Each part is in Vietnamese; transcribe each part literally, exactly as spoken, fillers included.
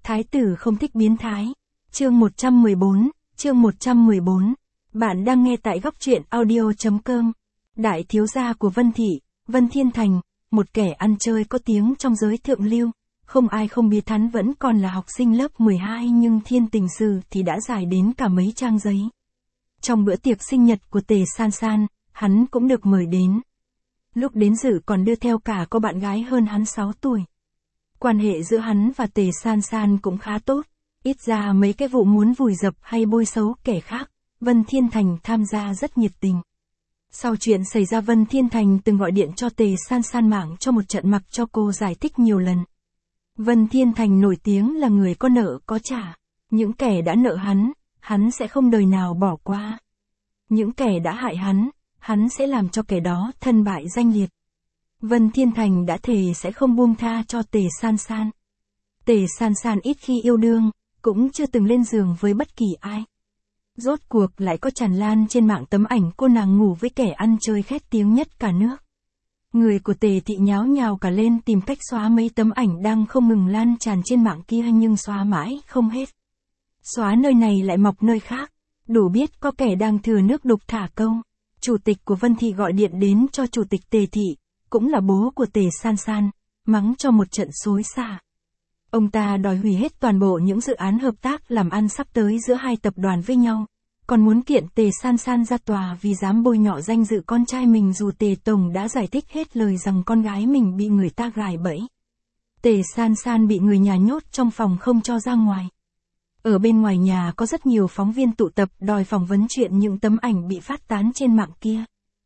Thái tử không thích biến thái. Chương một trăm mười bốn, chương một trăm mười bốn. Bạn đang nghe tại góc truyện audio chấm com. Đại thiếu gia của Vân Thị, Vân Thiên Thành, một kẻ ăn chơi có tiếng trong giới thượng lưu. Không ai không biết hắn vẫn còn là học sinh lớp mười hai nhưng thiên tình sử thì đã dài đến cả mấy trang giấy. Trong bữa tiệc sinh nhật của Tề San San, hắn cũng được mời đến. Lúc đến dự còn đưa theo cả cô bạn gái hơn hắn sáu tuổi. Quan hệ giữa hắn và Tề San San cũng khá tốt, ít ra mấy cái vụ muốn vùi dập hay bôi xấu kẻ khác, Vân Thiên Thành tham gia rất nhiệt tình. Sau chuyện xảy ra Vân Thiên Thành từng gọi điện cho Tề San San mạng cho một trận mặc cho cô giải thích nhiều lần. Vân Thiên Thành nổi tiếng là người có nợ có trả, những kẻ đã nợ hắn, hắn sẽ không đời nào bỏ qua. Những kẻ đã hại hắn, hắn sẽ làm cho kẻ đó thân bại danh liệt. Vân Thiên Thành đã thề sẽ không buông tha cho Tề San San. Tề San San ít khi yêu đương, cũng chưa từng lên giường với bất kỳ ai. Rốt cuộc lại có tràn lan trên mạng tấm ảnh cô nàng ngủ với kẻ ăn chơi khét tiếng nhất cả nước. Người của Tề Thị nháo nhào cả lên tìm cách xóa mấy tấm ảnh đang không ngừng lan tràn trên mạng kia nhưng xóa mãi không hết. Xóa nơi này lại mọc nơi khác, đủ biết có kẻ đang thừa nước đục thả câu. Chủ tịch của Vân Thị gọi điện đến cho chủ tịch Tề Thị, cũng là bố của Tề San San, mắng cho một trận xối xả. Ông ta đòi hủy hết toàn bộ những dự án hợp tác làm ăn sắp tới giữa hai tập đoàn với nhau, còn muốn kiện Tề San San ra tòa vì dám bôi nhọ danh dự con trai mình dù Tề Tổng đã giải thích hết lời rằng con gái mình bị người ta gài bẫy. Tề San San bị người nhà nhốt trong phòng không cho ra ngoài. Ở bên ngoài nhà có rất nhiều phóng viên tụ tập đòi phỏng vấn chuyện những tấm ảnh bị phát tán trên mạng kia.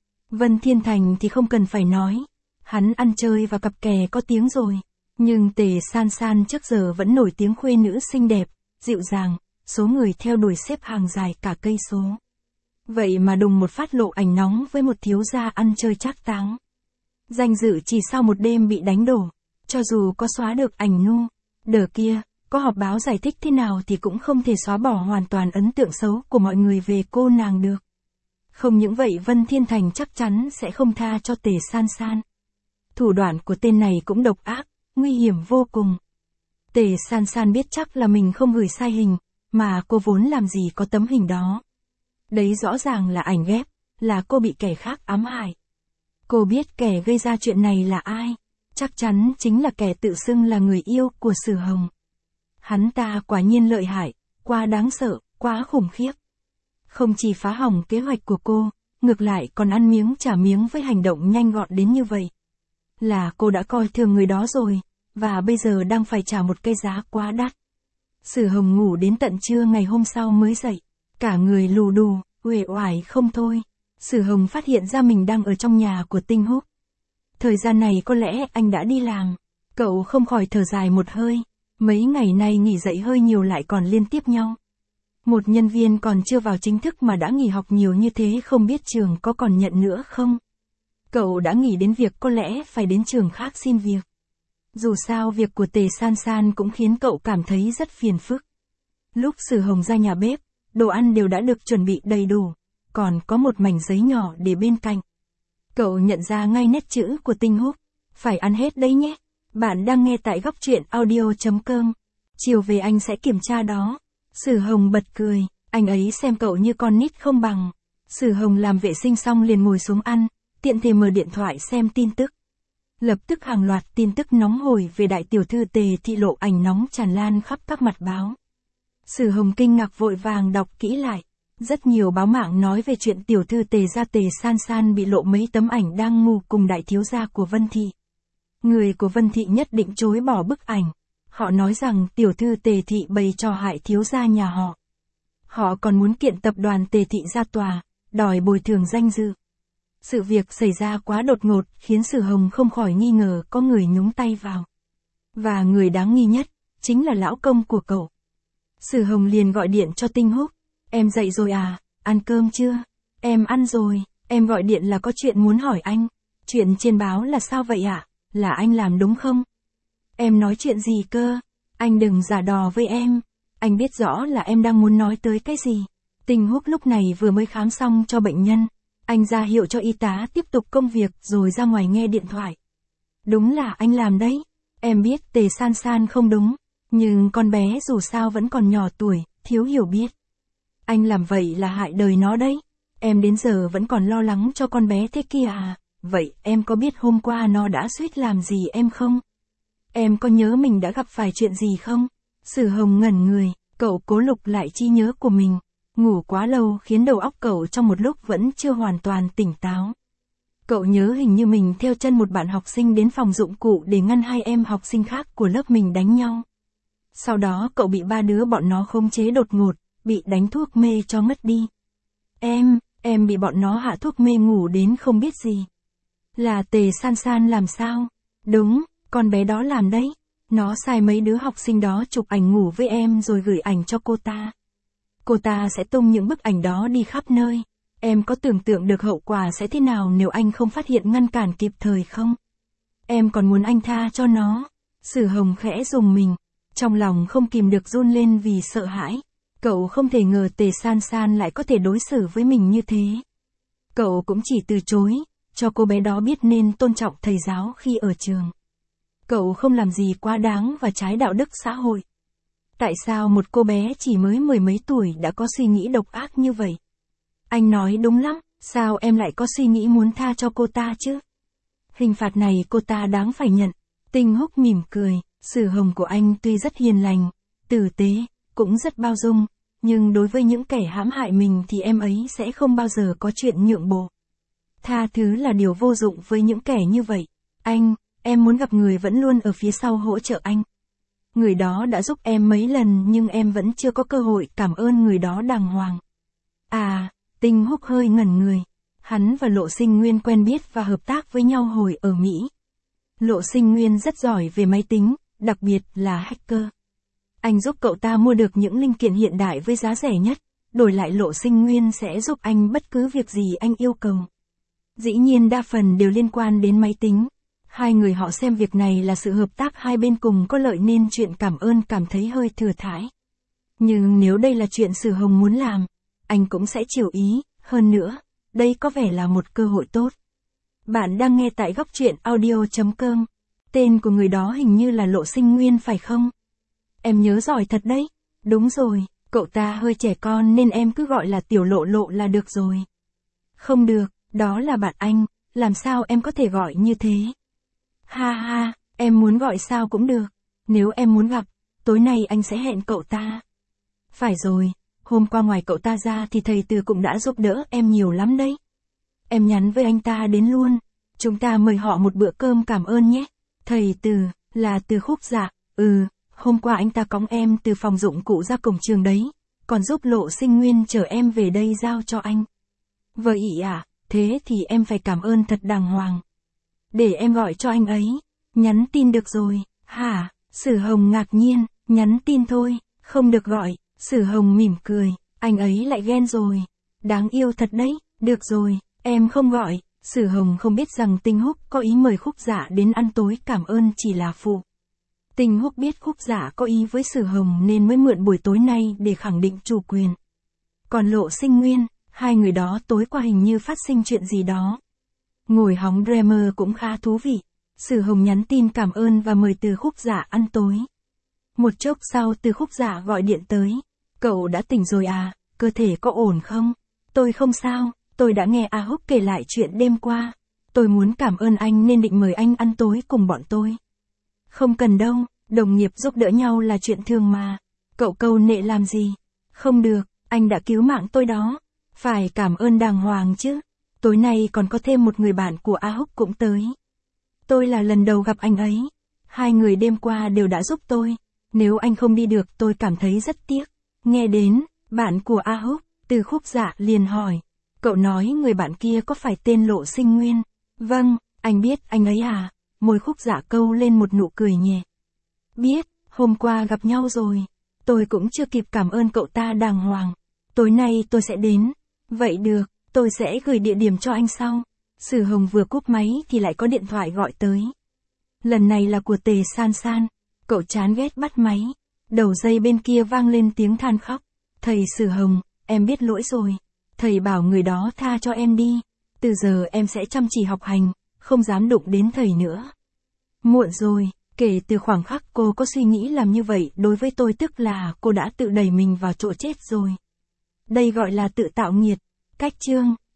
Vân Thiên Thành thì không cần phải nói, hắn ăn chơi và cặp kè có tiếng rồi. Nhưng Tề San San trước giờ vẫn nổi tiếng khuê nữ xinh đẹp, dịu dàng, số người theo đuổi xếp hàng dài cả cây số. Vậy mà đùng một phát lộ ảnh nóng với một thiếu gia ăn chơi trác táng. Danh dự chỉ sau một đêm bị đánh đổ, cho dù có xóa được ảnh nu, đờ kia, có họp báo giải thích thế nào thì cũng không thể xóa bỏ hoàn toàn ấn tượng xấu của mọi người về cô nàng được. Không những vậy Vân Thiên Thành chắc chắn sẽ không tha cho Tề San San. Thủ đoạn của tên này cũng độc ác, nguy hiểm vô cùng. Tề San San biết chắc là mình không gửi sai hình, mà cô vốn làm gì có tấm hình đó. Đấy rõ ràng là ảnh ghép, là cô bị kẻ khác ám hại. Cô biết kẻ gây ra chuyện này là ai, chắc chắn chính là kẻ tự xưng là người yêu của Sử Hồng. Hắn ta quả nhiên lợi hại, quá đáng sợ, quá khủng khiếp. Không chỉ phá hỏng kế hoạch của cô, ngược lại còn ăn miếng trả miếng với hành động nhanh gọn đến như vậy. Là cô đã coi thường người đó rồi, và bây giờ đang phải trả một cái giá quá đắt. Sử Hồng ngủ đến tận trưa ngày hôm sau mới dậy, cả người lù đù, uể oải không thôi. Sử Hồng phát hiện ra mình đang ở trong nhà của Tinh Húc. Thời gian này có lẽ anh đã đi làm, cậu không khỏi thở dài một hơi, mấy ngày nay nghỉ dậy hơi nhiều lại còn liên tiếp nhau. Một nhân viên còn chưa vào chính thức mà đã nghỉ học nhiều như thế không biết trường có còn nhận nữa không? Cậu đã nghĩ đến việc có lẽ phải đến trường khác xin việc. Dù sao việc của Tề San San cũng khiến cậu cảm thấy rất phiền phức. Lúc Sử Hồng ra nhà bếp, đồ ăn đều đã được chuẩn bị đầy đủ, còn có một mảnh giấy nhỏ để bên cạnh. Cậu nhận ra ngay nét chữ của Tinh Húc, phải ăn hết đấy nhé. Bạn đang nghe tại góc truyện audio chấm com. Chiều về anh sẽ kiểm tra đó. Sử Hồng bật cười, anh ấy xem cậu như con nít không bằng. Sử Hồng làm vệ sinh xong liền ngồi xuống ăn, tiện thể mở điện thoại xem tin tức. Lập tức hàng loạt tin tức nóng hổi về đại tiểu thư Tề Thị lộ ảnh nóng tràn lan khắp các mặt báo. Sử Hồng kinh ngạc vội vàng đọc kỹ lại. Rất nhiều báo mạng nói về chuyện tiểu thư Tề gia Tề San San bị lộ mấy tấm ảnh đang ngủ cùng đại thiếu gia của Vân Thị. Người của Vân Thị nhất định chối bỏ bức ảnh. Họ nói rằng tiểu thư Tề Thị bày trò hại thiếu gia nhà họ. Họ còn muốn kiện tập đoàn Tề Thị ra tòa, đòi bồi thường danh dự. Sự việc xảy ra quá đột ngột khiến Sử Hồng không khỏi nghi ngờ có người nhúng tay vào. Và người đáng nghi nhất, chính là lão công của cậu. Sử Hồng liền gọi điện cho Tinh Húc. Em dậy rồi à, ăn cơm chưa? Em ăn rồi, em gọi điện là có chuyện muốn hỏi anh. Chuyện trên báo là sao vậy ạ? À? Là anh làm đúng không? Em nói chuyện gì cơ? Anh đừng giả đò với em. Anh biết rõ là em đang muốn nói tới cái gì. Tinh Húc lúc này vừa mới khám xong cho bệnh nhân. Anh ra hiệu cho y tá tiếp tục công việc rồi ra ngoài nghe điện thoại. Đúng là anh làm đấy. Em biết Tề San San không đúng. Nhưng con bé dù sao vẫn còn nhỏ tuổi, thiếu hiểu biết. Anh làm vậy là hại đời nó đấy. Em đến giờ vẫn còn lo lắng cho con bé thế kia à? Vậy em có biết hôm qua nó đã suýt làm gì em không? Em có nhớ mình đã gặp phải chuyện gì không? Sử Hồng ngẩn người, cậu cố lục lại trí nhớ của mình. Ngủ quá lâu khiến đầu óc cậu trong một lúc vẫn chưa hoàn toàn tỉnh táo. Cậu nhớ hình như mình theo chân một bạn học sinh đến phòng dụng cụ để ngăn hai em học sinh khác của lớp mình đánh nhau. Sau đó cậu bị ba đứa bọn nó khống chế đột ngột, bị đánh thuốc mê cho ngất đi. Em, em bị bọn nó hạ thuốc mê ngủ đến không biết gì. Là Tề San San làm sao? Đúng, con bé đó làm đấy. Nó sai mấy đứa học sinh đó chụp ảnh ngủ với em rồi gửi ảnh cho cô ta. Cô ta sẽ tung những bức ảnh đó đi khắp nơi. Em có tưởng tượng được hậu quả sẽ thế nào nếu anh không phát hiện ngăn cản kịp thời không? Em còn muốn anh tha cho nó. Sử Hồng khẽ rùng mình, trong lòng không kìm được run lên vì sợ hãi. Cậu không thể ngờ Tề San San lại có thể đối xử với mình như thế. Cậu cũng chỉ từ chối, cho cô bé đó biết nên tôn trọng thầy giáo khi ở trường. Cậu không làm gì quá đáng và trái đạo đức xã hội. Tại sao một cô bé chỉ mới mười mấy tuổi đã có suy nghĩ độc ác như vậy? Anh nói đúng lắm, sao em lại có suy nghĩ muốn tha cho cô ta chứ? Hình phạt này cô ta đáng phải nhận. Tinh Húc mỉm cười, Sử Hồng của anh tuy rất hiền lành, tử tế, cũng rất bao dung, nhưng đối với những kẻ hãm hại mình thì em ấy sẽ không bao giờ có chuyện nhượng bộ. Tha thứ là điều vô dụng với những kẻ như vậy. Anh, em muốn gặp người vẫn luôn ở phía sau hỗ trợ anh. Người đó đã giúp em mấy lần nhưng em vẫn chưa có cơ hội cảm ơn người đó đàng hoàng. À, Tinh Húc hơi ngẩn người. Hắn và Lộ Sinh Nguyên quen biết và hợp tác với nhau hồi ở Mỹ. Lộ Sinh Nguyên rất giỏi về máy tính, đặc biệt là hacker. Anh giúp cậu ta mua được những linh kiện hiện đại với giá rẻ nhất, đổi lại Lộ Sinh Nguyên sẽ giúp anh bất cứ việc gì anh yêu cầu. Dĩ nhiên đa phần đều liên quan đến máy tính. Hai người họ xem việc này là sự hợp tác hai bên cùng có lợi nên chuyện cảm ơn cảm thấy hơi thừa thãi. Nhưng nếu đây là chuyện Sử Hồng muốn làm, anh cũng sẽ chiều ý, hơn nữa, đây có vẻ là một cơ hội tốt. Bạn đang nghe tại góc truyện audio chấm com. Tên của người đó hình như là Lộ Sinh Nguyên phải không? Em nhớ giỏi thật đấy. Đúng rồi, cậu ta hơi trẻ con nên em cứ gọi là Tiểu Lộ Lộ là được rồi. Không được, đó là bạn anh, làm sao em có thể gọi như thế? Ha ha, em muốn gọi sao cũng được. Nếu em muốn gặp, tối nay anh sẽ hẹn cậu ta. Phải rồi, hôm qua ngoài cậu ta ra thì thầy Từ cũng đã giúp đỡ em nhiều lắm đấy. Em nhắn với anh ta đến luôn. Chúng ta mời họ một bữa cơm cảm ơn nhé. Thầy Từ, là Từ Khúc Dạ, ừ, hôm qua anh ta cõng em từ phòng dụng cụ ra cổng trường đấy, còn giúp Lộ Sinh Nguyên chở em về đây giao cho anh. Vậy à, thế thì em phải cảm ơn thật đàng hoàng. Để em gọi cho anh ấy. Nhắn tin được rồi. Hả? Sử Hồng ngạc nhiên, nhắn tin thôi, không được gọi. Sử Hồng mỉm cười, anh ấy lại ghen rồi. Đáng yêu thật đấy, được rồi, em không gọi. Sử Hồng không biết rằng Tinh Húc có ý mời Khúc Dạ đến ăn tối cảm ơn chỉ là phụ. Tinh Húc biết Khúc Dạ có ý với Sử Hồng nên mới mượn buổi tối nay để khẳng định chủ quyền. Còn Lộ Sinh Nguyên, hai người đó tối qua hình như phát sinh chuyện gì đó. Ngồi hóng Dreamer cũng khá thú vị. Sử Hồng nhắn tin cảm ơn và mời Từ Khúc Dạ ăn tối. Một chốc sau Từ Khúc Dạ gọi điện tới. Cậu đã tỉnh rồi à, cơ thể có ổn không? Tôi không sao, tôi đã nghe A Húc kể lại chuyện đêm qua. Tôi muốn cảm ơn anh nên định mời anh ăn tối cùng bọn tôi. Không cần đâu, đồng nghiệp giúp đỡ nhau là chuyện thường mà. Cậu câu nệ làm gì? Không được, anh đã cứu mạng tôi đó. Phải cảm ơn đàng hoàng chứ. Tối nay còn có thêm một người bạn của A Húc cũng tới. Tôi là lần đầu gặp anh ấy. Hai người đêm qua đều đã giúp tôi. Nếu anh không đi được tôi cảm thấy rất tiếc. Nghe đến, bạn của A Húc, Từ Khúc Dạ liền hỏi. Cậu nói người bạn kia có phải tên Lộ Sinh Nguyên? Vâng, anh biết anh ấy à? Môi Khúc Dạ câu lên một nụ cười nhẹ. Biết, hôm qua gặp nhau rồi. Tôi cũng chưa kịp cảm ơn cậu ta đàng hoàng. Tối nay tôi sẽ đến. Vậy được, tôi sẽ gửi địa điểm cho anh sau. Sử Hồng vừa cúp máy thì lại có điện thoại gọi tới. Lần này là của Tề San San. Cậu chán ghét bắt máy. Đầu dây bên kia vang lên tiếng than khóc. Thầy Sử Hồng, em biết lỗi rồi. Thầy bảo người đó tha cho em đi. Từ giờ em sẽ chăm chỉ học hành, không dám đụng đến thầy nữa. Muộn rồi, Kể từ khoảng khắc cô có suy nghĩ làm như vậy đối với tôi tức là cô đã tự đẩy mình vào chỗ chết rồi. Đây gọi là tự tạo nghiệt. Cách chương